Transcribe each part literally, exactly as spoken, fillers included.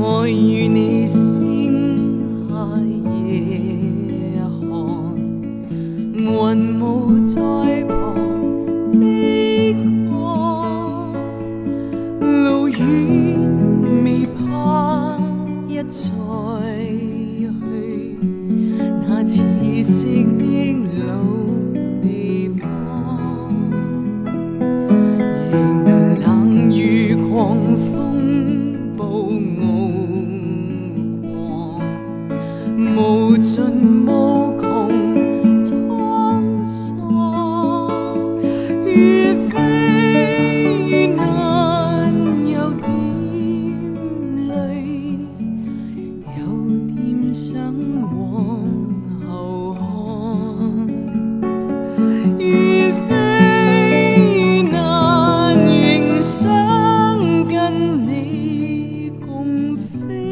我與你星下夜看，雲霧在旁飛過，路遠未怕一再去，那似色的老地方，仍冷雨狂風暴傲狂，無盡無窮滄桑，如飛難有點淚，有點想往後看，如飛難仍想跟你共飛。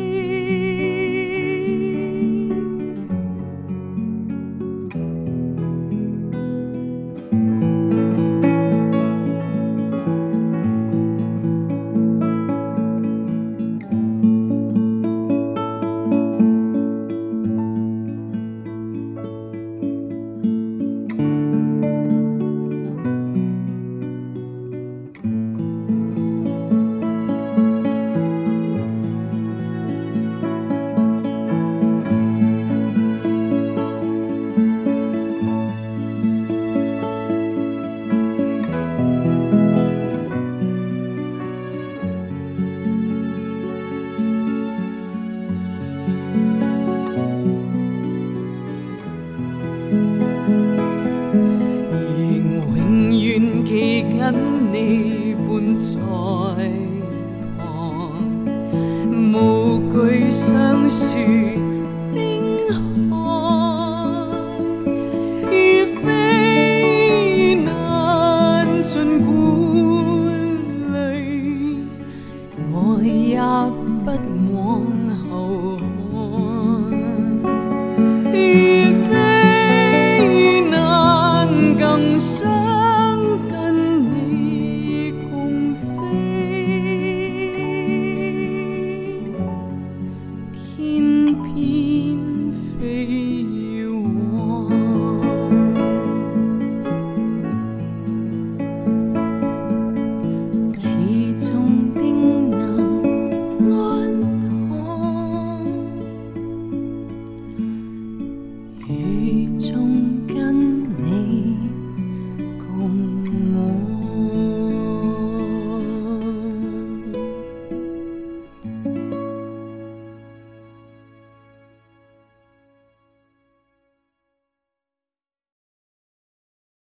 記緊你伴在旁，無懼上樹冰寒，如飛難盡管淚，我也不往後看，如飛難更想雨中